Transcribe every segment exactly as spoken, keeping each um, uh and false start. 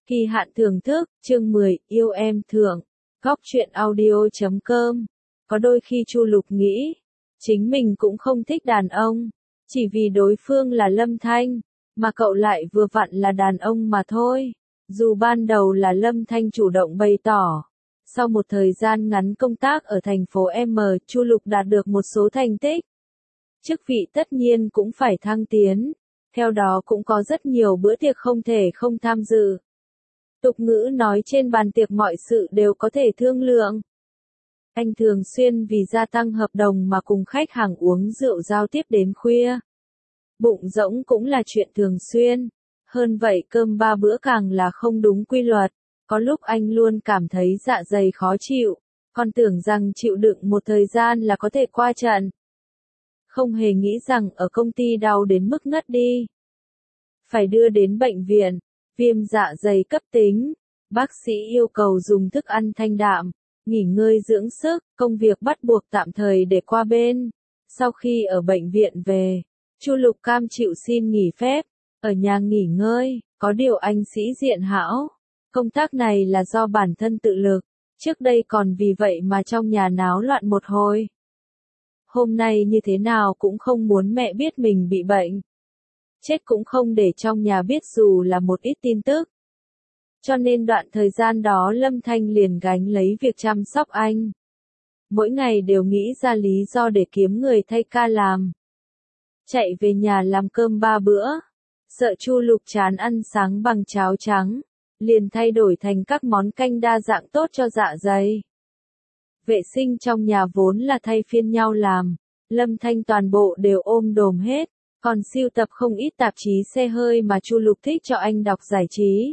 Kỳ hạn thưởng thức, chương mười, yêu em thưởng. Góc truyện audio chấm com. Có đôi khi Chu Lục nghĩ, chính mình cũng không thích đàn ông, chỉ vì đối phương là Lâm Thanh, mà cậu lại vừa vặn là đàn ông mà thôi. Dù ban đầu là Lâm Thanh chủ động bày tỏ, sau một thời gian ngắn công tác ở thành phố M, Chu Lục đạt được một số thành tích. Chức vị tất nhiên cũng phải thăng tiến, theo đó cũng có rất nhiều bữa tiệc không thể không tham dự. Tục ngữ nói trên bàn tiệc mọi sự đều có thể thương lượng. Anh thường xuyên vì gia tăng hợp đồng mà cùng khách hàng uống rượu giao tiếp đến khuya. Bụng rỗng cũng là chuyện thường xuyên. Hơn vậy cơm ba bữa càng là không đúng quy luật. Có lúc anh luôn cảm thấy dạ dày khó chịu, còn tưởng rằng chịu đựng một thời gian là có thể qua trận. Không hề nghĩ rằng ở công ty đau đến mức ngất đi. Phải đưa đến bệnh viện. Viêm dạ dày cấp tính, bác sĩ yêu cầu dùng thức ăn thanh đạm, nghỉ ngơi dưỡng sức, công việc bắt buộc tạm thời để qua bên. Sau khi ở bệnh viện về, Chu Lục cam chịu xin nghỉ phép, ở nhà nghỉ ngơi, có điều anh sĩ diện hão. Công tác này là do bản thân tự lực, trước đây còn vì vậy mà trong nhà náo loạn một hồi. Hôm nay như thế nào cũng không muốn mẹ biết mình bị bệnh. Chết cũng không để trong nhà biết dù là một ít tin tức. Cho nên đoạn thời gian đó Lâm Thanh liền gánh lấy việc chăm sóc anh. Mỗi ngày đều nghĩ ra lý do để kiếm người thay ca làm. Chạy về nhà làm cơm ba bữa. Sợ Chu Lục chán ăn sáng bằng cháo trắng, liền thay đổi thành các món canh đa dạng tốt cho dạ dày. Vệ sinh trong nhà vốn là thay phiên nhau làm. Lâm Thanh toàn bộ đều ôm đồm hết. Còn sưu tập không ít tạp chí xe hơi mà Chu Lục thích cho anh đọc giải trí.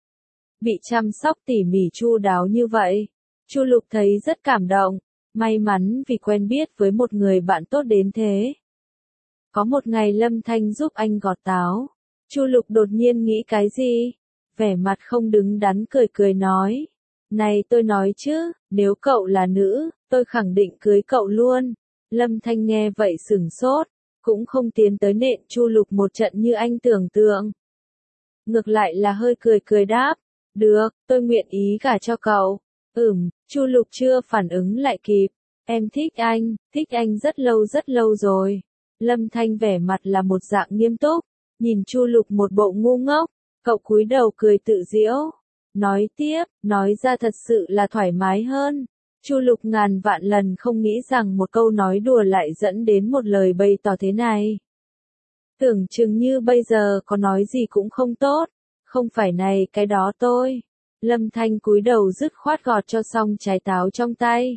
Bị chăm sóc tỉ mỉ chu đáo như vậy, Chu Lục thấy rất cảm động, may mắn vì quen biết với một người bạn tốt đến thế. Có một ngày Lâm Thanh giúp anh gọt táo, Chu Lục đột nhiên nghĩ cái gì, vẻ mặt không đứng đắn cười cười nói, này tôi nói chứ, nếu cậu là nữ, tôi khẳng định cưới cậu luôn. Lâm Thanh nghe vậy sửng sốt. Cũng không tiến tới nện Chu Lục một trận như anh tưởng tượng. Ngược lại là hơi cười cười đáp, được, tôi nguyện ý gả cho cậu. Ừm, Chu Lục chưa phản ứng lại kịp, em thích anh, thích anh rất lâu rất lâu rồi. Lâm Thanh vẻ mặt là một dạng nghiêm túc, nhìn Chu Lục một bộ ngu ngốc, cậu cúi đầu cười tự giễu. Nói tiếp, nói ra thật sự là thoải mái hơn. Chu Lục ngàn vạn lần không nghĩ rằng một câu nói đùa lại dẫn đến một lời bày tỏ thế này. Tưởng chừng như bây giờ có nói gì cũng không tốt, không phải này cái đó tôi. Lâm Thanh cúi đầu dứt khoát gọt cho xong trái táo trong tay.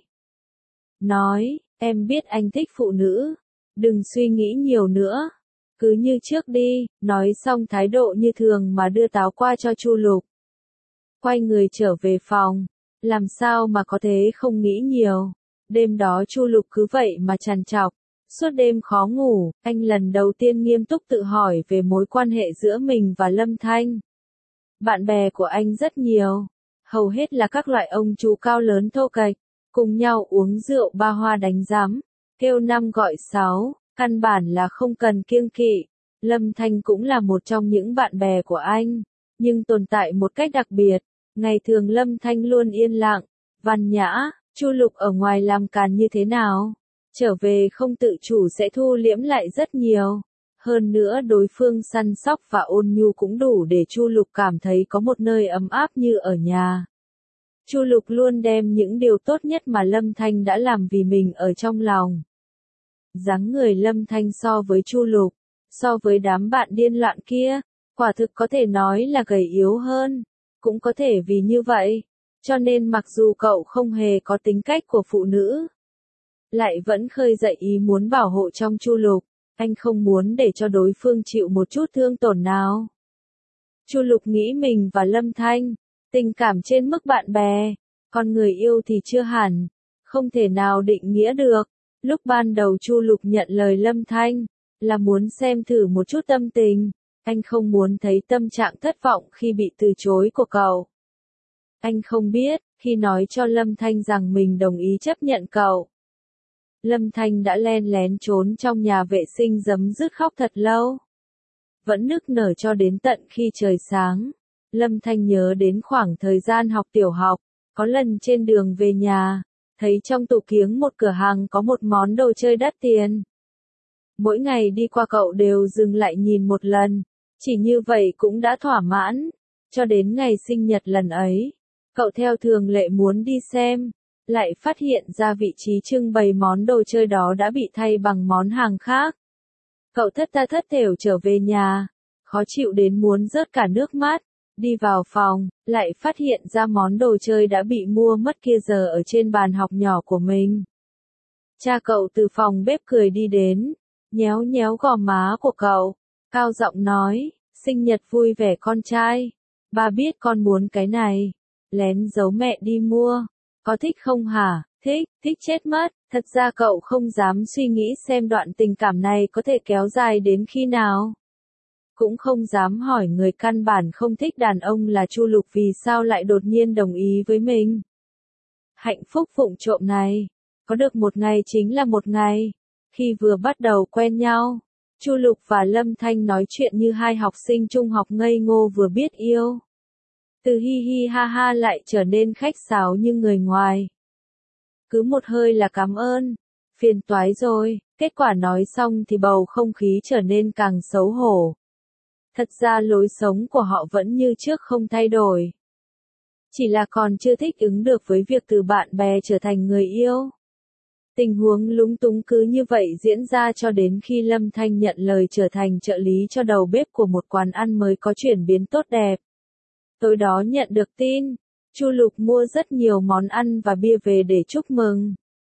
Nói, em biết anh thích phụ nữ, đừng suy nghĩ nhiều nữa, cứ như trước đi, nói xong thái độ như thường mà đưa táo qua cho Chu Lục. Quay người trở về phòng. Làm sao mà có thế không nghĩ nhiều. Đêm đó Chu Lục cứ vậy mà trằn trọc, suốt đêm khó ngủ, anh lần đầu tiên nghiêm túc tự hỏi về mối quan hệ giữa mình và Lâm Thanh. Bạn bè của anh rất nhiều, hầu hết là các loại ông chú cao lớn thô kệch, cùng nhau uống rượu ba hoa đánh giám, kêu năm gọi sáu, căn bản là không cần kiêng kỵ. Lâm Thanh cũng là một trong những bạn bè của anh, nhưng tồn tại một cách đặc biệt. Ngày thường Lâm Thanh luôn yên lặng, văn nhã, Chu Lục ở ngoài làm càn như thế nào, trở về không tự chủ sẽ thu liễm lại rất nhiều. Hơn nữa đối phương săn sóc và ôn nhu cũng đủ để Chu Lục cảm thấy có một nơi ấm áp như ở nhà. Chu Lục luôn đem những điều tốt nhất mà Lâm Thanh đã làm vì mình ở trong lòng. Dáng người Lâm Thanh so với Chu Lục, so với đám bạn điên loạn kia, quả thực có thể nói là gầy yếu hơn. Cũng có thể vì như vậy, cho nên mặc dù cậu không hề có tính cách của phụ nữ, lại vẫn khơi dậy ý muốn bảo hộ trong Chu Lục, anh không muốn để cho đối phương chịu một chút thương tổn nào. Chu Lục nghĩ mình và Lâm Thanh, tình cảm trên mức bạn bè, còn người yêu thì chưa hẳn, không thể nào định nghĩa được. Lúc ban đầu Chu Lục nhận lời Lâm Thanh, là muốn xem thử một chút tâm tình. Anh không muốn thấy tâm trạng thất vọng khi bị từ chối của cậu. Anh không biết, khi nói cho Lâm Thanh rằng mình đồng ý chấp nhận cậu. Lâm Thanh đã len lén trốn trong nhà vệ sinh giấm dứt khóc thật lâu. Vẫn nức nở cho đến tận khi trời sáng. Lâm Thanh nhớ đến khoảng thời gian học tiểu học, có lần trên đường về nhà, thấy trong tủ kiếng một cửa hàng có một món đồ chơi đắt tiền. Mỗi ngày đi qua cậu đều dừng lại nhìn một lần, chỉ như vậy cũng đã thỏa mãn, cho đến ngày sinh nhật lần ấy, cậu theo thường lệ muốn đi xem, lại phát hiện ra vị trí trưng bày món đồ chơi đó đã bị thay bằng món hàng khác. Cậu thất tha thất thểu trở về nhà, khó chịu đến muốn rớt cả nước mắt, đi vào phòng, lại phát hiện ra món đồ chơi đã bị mua mất kia giờ ở trên bàn học nhỏ của mình. Cha cậu từ phòng bếp cười đi đến, nhéo nhéo gò má của cậu, cao giọng nói, sinh nhật vui vẻ con trai, ba biết con muốn cái này, lén giấu mẹ đi mua, có thích không hả? Thích, thích chết mất, thật ra cậu không dám suy nghĩ xem đoạn tình cảm này có thể kéo dài đến khi nào. Cũng không dám hỏi người căn bản không thích đàn ông là Chu Lục vì sao lại đột nhiên đồng ý với mình. Hạnh phúc vụng trộm này, có được một ngày chính là một ngày. Khi vừa bắt đầu quen nhau, Chu Lục và Lâm Thanh nói chuyện như hai học sinh trung học ngây ngô vừa biết yêu. Từ hi hi ha ha lại trở nên khách sáo như người ngoài. Cứ một hơi là cảm ơn, phiền toái rồi, kết quả nói xong thì bầu không khí trở nên càng xấu hổ. Thật ra lối sống của họ vẫn như trước không thay đổi. Chỉ là còn chưa thích ứng được với việc từ bạn bè trở thành người yêu. Tình huống lúng túng cứ như vậy diễn ra cho đến khi Lâm Thanh nhận lời trở thành trợ lý cho đầu bếp của một quán ăn mới có chuyển biến tốt đẹp. Tối đó nhận được tin, Chu Lục mua rất nhiều món ăn và bia về để chúc mừng.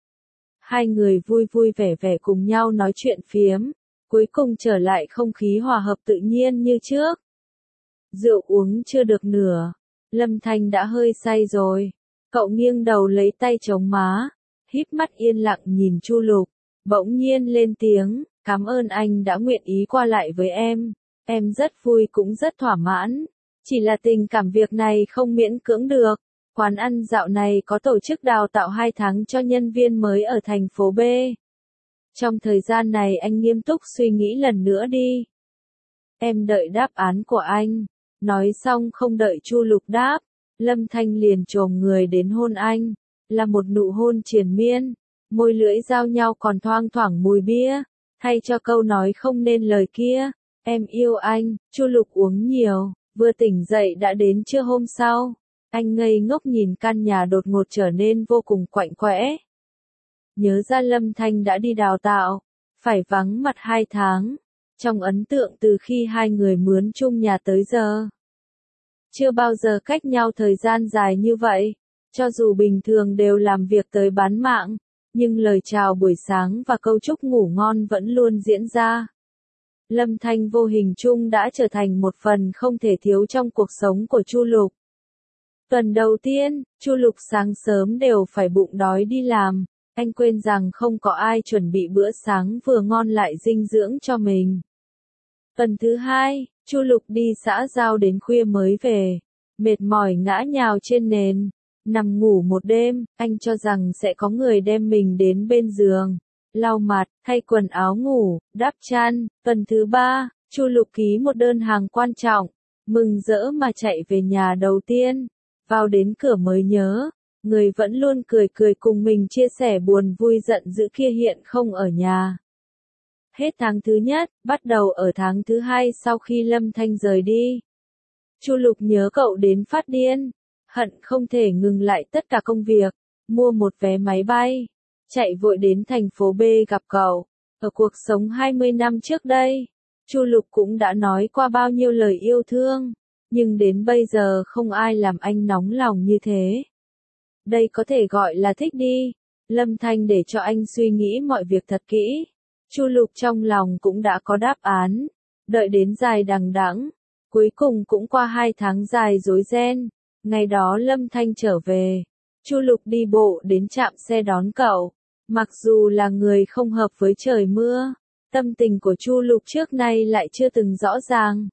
Hai người vui vui vẻ vẻ cùng nhau nói chuyện phiếm, cuối cùng trở lại không khí hòa hợp tự nhiên như trước. Rượu uống chưa được nửa, Lâm Thanh đã hơi say rồi. Cậu nghiêng đầu lấy tay chống má, híp mắt yên lặng nhìn Chu Lục, bỗng nhiên lên tiếng, cảm ơn anh đã nguyện ý qua lại với em, em rất vui cũng rất thỏa mãn, chỉ là tình cảm việc này không miễn cưỡng được. Quán ăn dạo này có tổ chức đào tạo hai tháng cho nhân viên mới ở thành phố B. Trong thời gian này anh nghiêm túc suy nghĩ lần nữa đi. Em đợi đáp án của anh. Nói xong không đợi Chu Lục đáp, Lâm Thanh liền chồm người đến hôn anh, là một nụ hôn triền miên, môi lưỡi giao nhau còn thoang thoảng mùi bia, thay cho câu nói không nên lời kia, em yêu anh. Chu Lục uống nhiều, vừa tỉnh dậy đã đến trưa hôm sau, anh ngây ngốc nhìn căn nhà đột ngột trở nên vô cùng quạnh quẽ. Nhớ ra Lâm Thanh đã đi đào tạo, phải vắng mặt hai tháng, trong ấn tượng từ khi hai người mướn chung nhà tới giờ. Chưa bao giờ cách nhau thời gian dài như vậy, cho dù bình thường đều làm việc tới bán mạng, nhưng lời chào buổi sáng và câu chúc ngủ ngon vẫn luôn diễn ra. Lâm Thanh vô hình chung đã trở thành một phần không thể thiếu trong cuộc sống của Chu Lục. Tuần đầu tiên, Chu Lục sáng sớm đều phải bụng đói đi làm, anh quên rằng không có ai chuẩn bị bữa sáng vừa ngon lại dinh dưỡng cho mình. Tuần thứ hai, Chu Lục đi xã giao đến khuya mới về, mệt mỏi ngã nhào trên nền, nằm ngủ một đêm, anh cho rằng sẽ có người đem mình đến bên giường, lau mặt, thay quần áo ngủ, đắp chăn. Tuần thứ ba, Chu Lục ký một đơn hàng quan trọng, mừng rỡ mà chạy về nhà đầu tiên, vào đến cửa mới nhớ, người vẫn luôn cười cười cùng mình chia sẻ buồn vui giận dữ kia hiện không ở nhà. Hết tháng thứ nhất, bắt đầu ở tháng thứ hai sau khi Lâm Thanh rời đi. Chu Lục nhớ cậu đến phát điên, hận không thể ngừng lại tất cả công việc, mua một vé máy bay, chạy vội đến thành phố B gặp cậu. Ở cuộc sống hai mươi năm trước đây, Chu Lục cũng đã nói qua bao nhiêu lời yêu thương, nhưng đến bây giờ không ai làm anh nóng lòng như thế. Đây có thể gọi là thích đi. Lâm Thanh để cho anh suy nghĩ mọi việc thật kỹ. Chu Lục trong lòng cũng đã có đáp án, đợi đến dài đằng đẵng, cuối cùng cũng qua hai tháng dài rối ren. Ngày đó Lâm Thanh trở về, Chu Lục đi bộ đến trạm xe đón cậu. Mặc dù là người không hợp với trời mưa, tâm tình của Chu Lục trước nay lại chưa từng rõ ràng.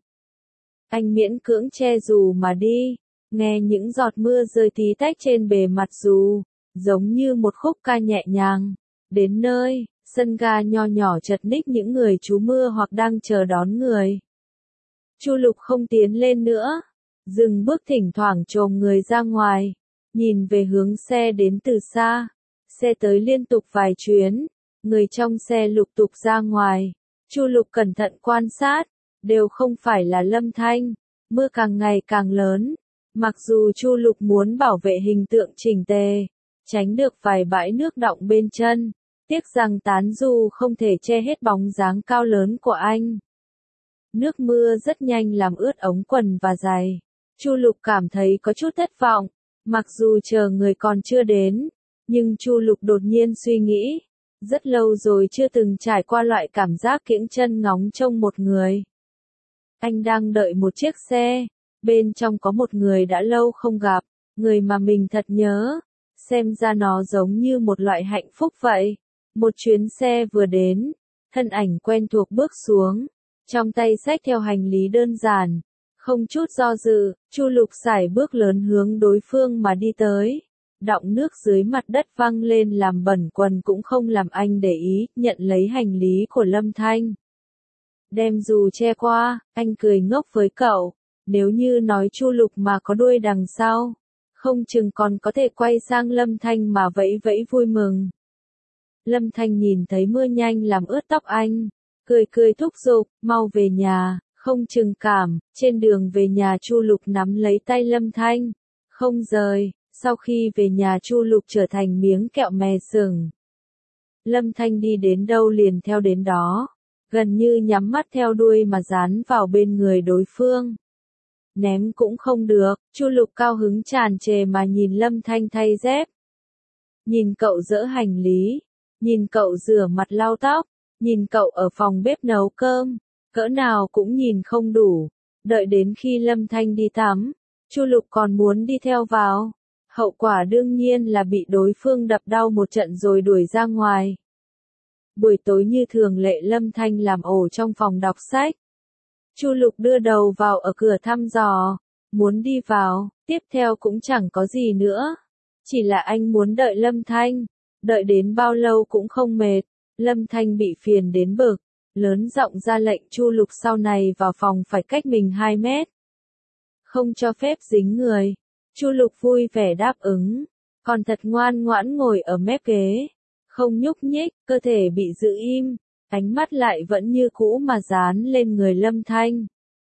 Anh miễn cưỡng che dù mà đi, nghe những giọt mưa rơi tí tách trên bề mặt dù, giống như một khúc ca nhẹ nhàng. Đến nơi, sân ga nho nhỏ chật ních những người trú mưa hoặc đang chờ đón người. Chu Lục không tiến lên nữa, dừng bước thỉnh thoảng chồm người ra ngoài, nhìn về hướng xe đến từ xa. Xe tới liên tục vài chuyến, người trong xe lục tục ra ngoài. Chu Lục cẩn thận quan sát, đều không phải là Lâm Thanh. Mưa càng ngày càng lớn, mặc dù Chu Lục muốn bảo vệ hình tượng chỉnh tề, tránh được vài bãi nước đọng bên chân, tiếc rằng tán dù không thể che hết bóng dáng cao lớn của anh. Nước mưa rất nhanh làm ướt ống quần và giày. Chu Lục cảm thấy có chút thất vọng, mặc dù chờ người còn chưa đến, nhưng Chu Lục đột nhiên suy nghĩ, rất lâu rồi chưa từng trải qua loại cảm giác kiễng chân ngóng trông một người. Anh đang đợi một chiếc xe, bên trong có một người đã lâu không gặp, người mà mình thật nhớ, xem ra nó giống như một loại hạnh phúc vậy. Một chuyến xe vừa đến, thân ảnh quen thuộc bước xuống, trong tay xách theo hành lý đơn giản, không chút do dự, Chu Lục sải bước lớn hướng đối phương mà đi tới. Đọng nước dưới mặt đất văng lên làm bẩn quần cũng không làm anh để ý, nhận lấy hành lý của Lâm Thanh. Đem dù che qua, anh cười ngốc với cậu, nếu như nói Chu Lục mà có đuôi đằng sau, không chừng còn có thể quay sang Lâm Thanh mà vẫy vẫy vui mừng. Lâm Thanh nhìn thấy mưa nhanh làm ướt tóc anh, cười cười thúc giục, mau về nhà, không chừng cảm. Trên đường về nhà Chu Lục nắm lấy tay Lâm Thanh, không rời. Sau khi về nhà Chu Lục trở thành miếng kẹo mè sừng. Lâm Thanh đi đến đâu liền theo đến đó, gần như nhắm mắt theo đuôi mà dán vào bên người đối phương. Ném cũng không được, Chu Lục cao hứng tràn trề mà nhìn Lâm Thanh thay dép. Nhìn cậu dỡ hành lý, nhìn cậu rửa mặt lau tóc, nhìn cậu ở phòng bếp nấu cơm, cỡ nào cũng nhìn không đủ. Đợi đến khi Lâm Thanh đi tắm, Chu Lục còn muốn đi theo vào. Hậu quả đương nhiên là bị đối phương đập đau một trận rồi đuổi ra ngoài. Buổi tối như thường lệ Lâm Thanh làm ổ trong phòng đọc sách. Chu Lục đưa đầu vào ở cửa thăm dò, muốn đi vào, tiếp theo cũng chẳng có gì nữa. Chỉ là anh muốn đợi Lâm Thanh, đợi đến bao lâu cũng không mệt. Lâm Thanh bị phiền đến bực, lớn giọng ra lệnh Chu Lục sau này vào phòng phải cách mình hai mét. Không cho phép dính người. Chu Lục vui vẻ đáp ứng, còn thật ngoan ngoãn ngồi ở mép ghế, không nhúc nhích, cơ thể bị giữ im, ánh mắt lại vẫn như cũ mà dán lên người Lâm Thanh.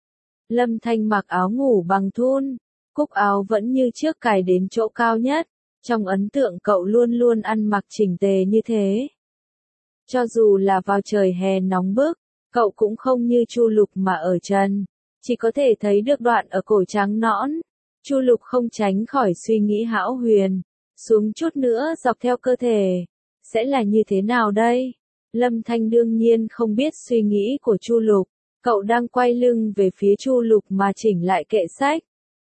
Lâm Thanh mặc áo ngủ bằng thun, cúc áo vẫn như trước cài đến chỗ cao nhất, trong ấn tượng cậu luôn luôn ăn mặc chỉnh tề như thế. Cho dù là vào trời hè nóng bức, cậu cũng không như Chu Lục mà ở trần, chỉ có thể thấy được đoạn ở cổ trắng nõn. Chu Lục không tránh khỏi suy nghĩ hão huyền, xuống chút nữa dọc theo cơ thể, sẽ là như thế nào đây? Lâm Thanh đương nhiên không biết suy nghĩ của Chu Lục, cậu đang quay lưng về phía Chu Lục mà chỉnh lại kệ sách.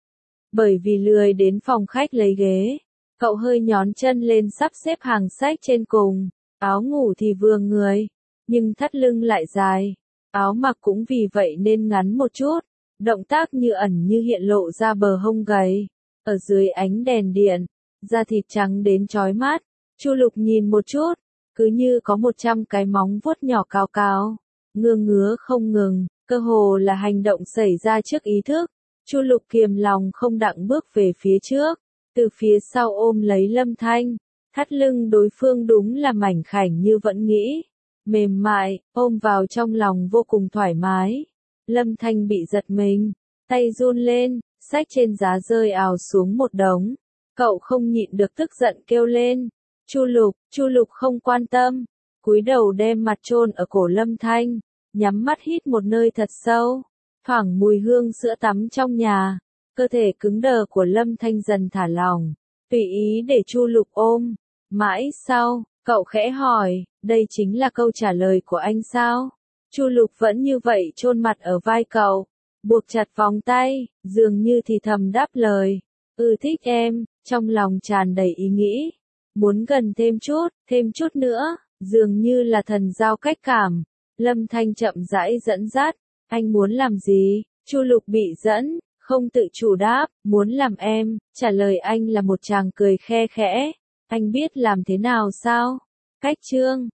Bởi vì lười đến phòng khách lấy ghế, cậu hơi nhón chân lên sắp xếp hàng sách trên cùng, áo ngủ thì vừa người, nhưng thắt lưng lại dài, áo mặc cũng vì vậy nên ngắn một chút. Động tác như ẩn như hiện lộ ra bờ hông gầy, ở dưới ánh đèn điện, da thịt trắng đến chói mắt. Chu Lục nhìn một chút, cứ như có một trăm cái móng vuốt nhỏ cao cao, ngứa ngứa không ngừng, cơ hồ là hành động xảy ra trước ý thức. Chu Lục kiềm lòng không đặng bước về phía trước, từ phía sau ôm lấy Lâm Thanh, thắt lưng đối phương đúng là mảnh khảnh như vẫn nghĩ, mềm mại, ôm vào trong lòng vô cùng thoải mái. Lâm Thanh bị giật mình, tay run lên, sách trên giá rơi ào xuống một đống. Cậu không nhịn được tức giận kêu lên. Chu Lục, Chu Lục không quan tâm, cúi đầu đem mặt chôn ở cổ Lâm Thanh, nhắm mắt hít một nơi thật sâu, thoảng mùi hương sữa tắm trong nhà. Cơ thể cứng đờ của Lâm Thanh dần thả lỏng, tùy ý để Chu Lục ôm. Mãi sau, cậu khẽ hỏi, đây chính là câu trả lời của anh sao? Chu Lục vẫn như vậy chôn mặt ở vai cậu, buộc chặt vòng tay, dường như thì thầm đáp lời, ừ thích em, trong lòng tràn đầy ý nghĩ, muốn gần thêm chút, thêm chút nữa, dường như là thần giao cách cảm. Lâm Thanh chậm rãi dẫn dắt, anh muốn làm gì? Chu Lục bị dẫn, không tự chủ đáp, muốn làm em, trả lời anh là một tràng cười khe khẽ, anh biết làm thế nào sao? Cách chương